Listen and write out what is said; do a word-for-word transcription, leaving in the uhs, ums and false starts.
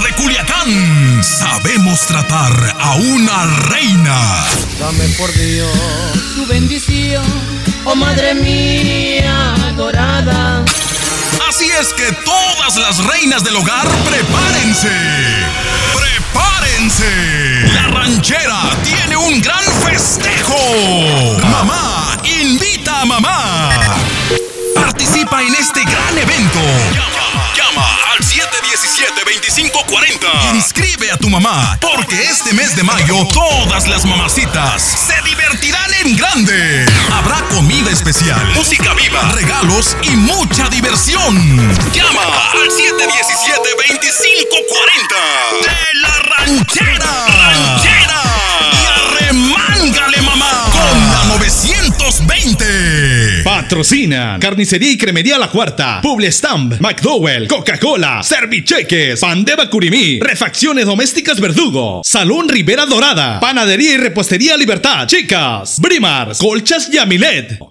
de Culiacán. Sabemos tratar a una reina. Dame por Dios tu bendición, oh madre mía adorada. Así es que todas las reinas del hogar, prepárense. ¡Prepárense! La ranchera tiene un gran festejo. Mamá invita a mamá. Participa en este gran evento. Llama, llama al siete uno siete, dos cinco cuatro cero. Inscribe a tu mamá, porque este mes de mayo todas las mamacitas se divertirán en grande. Habrá comida especial, música viva, regalos y mucha diversión. Llama al siete uno siete, dos cinco cuatro cero de la ranchera. ¡Ranchera! Y arremángale, mamá, con la novecientos veinte. Patrocinan Carnicería y Cremería La Cuarta, Publistamp, McDowell, Coca-Cola, Servicheques, Pan de Bacurimí, Refacciones Domésticas Verdugo, Salón Rivera Dorada, Panadería y Repostería Libertad, Chicas, Brimars, Colchas y Amilet.